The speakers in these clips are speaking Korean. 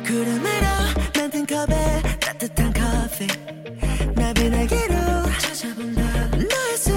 구름으로 만든 컵에 따뜻한 커피 나비날개로 찾아본다 너의 숨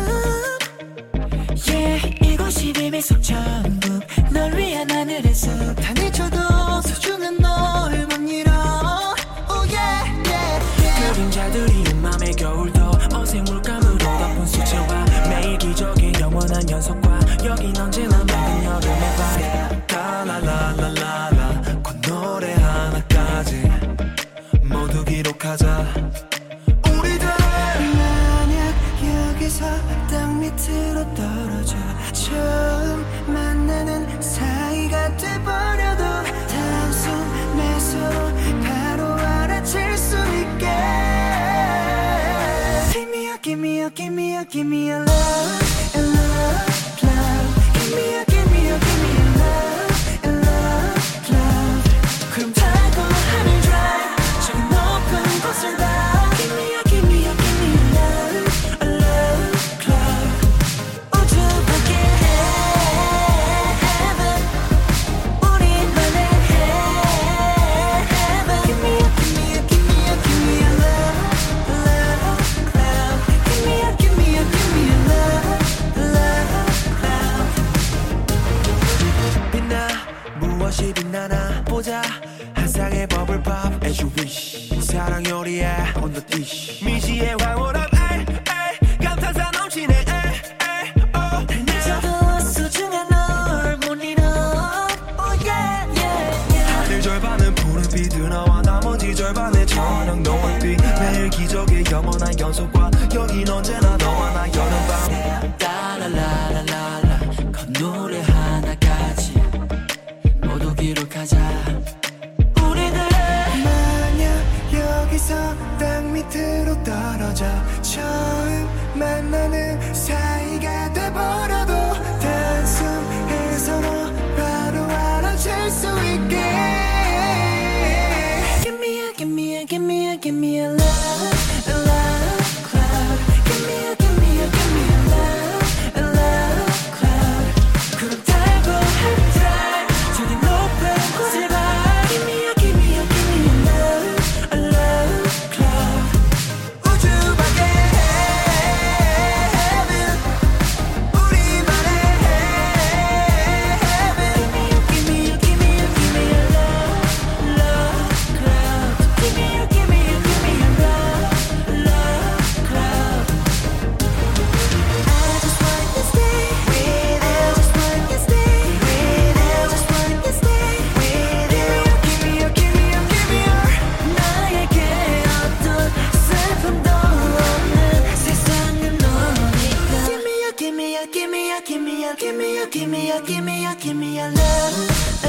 Yeah 이곳이 비밀 속 천국 널 위한 하늘의 숲 하늘 쳐도 소중한 널 못 잃어 Oh yeah yeah yeah 그림자들이 맘의 겨울도 어색 물감으로 덮은 수채화 매일 기적의 영원한 연속과 여긴 언제나 맑은 여름의 밤 라라라라라 콧노래 하나까지 모두 기록하자 우리들 만약 여기서 땅 밑으로 떨어져 처음 만나는 사이가 돼버려도 단숨에 서로 바로 알아챌 수 있게 Give me a, give me a, give me a, give me a love, a love, love Give me a, give me a, give me a love, a love, love 구름 타고 하늘 drive 저기 높은 곳을 봐 Give me a, give me a, give me a love, a love, love 우주 밖에 heaven 우리만의 heaven Give me a, give me a, give me a, give me a love, love, love Give me a, give me a, give me a love, love, love 빛나 무엇이 빛나나 보자 한 쌍의 버블팝 as you wish 사랑 요리에 on the dish 미지의 황홀함 감탄사 넘치네 저도 소중한 널 못 잃어 Oh yeah yeah yeah 하늘 절반은 푸른빛 너와 나머지 절반의 저녁 노을빛 매일 기적의 영원한 연속과 여긴 언제나 너와 나 여름밤 라라라라라 콧노래 하나까지 모두 기록하자 우리들 만약 여기서 땅 밑으로 떨어져 처음 만나는 사이가 돼버려도 단숨에 서로 바로 알아챌 수 있게 Give me a, give me a, give me a, give me a love, a love cloud Give me a, give me a, give me a love, a love cloud 구름 타고 하늘 drive 저기 높은 곳을 봐 Give me a, give me a, give me a love, a love cloud 우주 밖에 heaven 우리만의 heaven Give me a, give me a, give me a love, love cloud Give me a, give me a, give me a love, love cloud I just want to stay with you Just want to stay with you Just want to stay with you Give me a, give me a, give me a 나에게 어떤 슬픔도 없는 세상은 너니까 Give me a, give me a, give me a, give me a, give me a, give me a, give me a, give me a love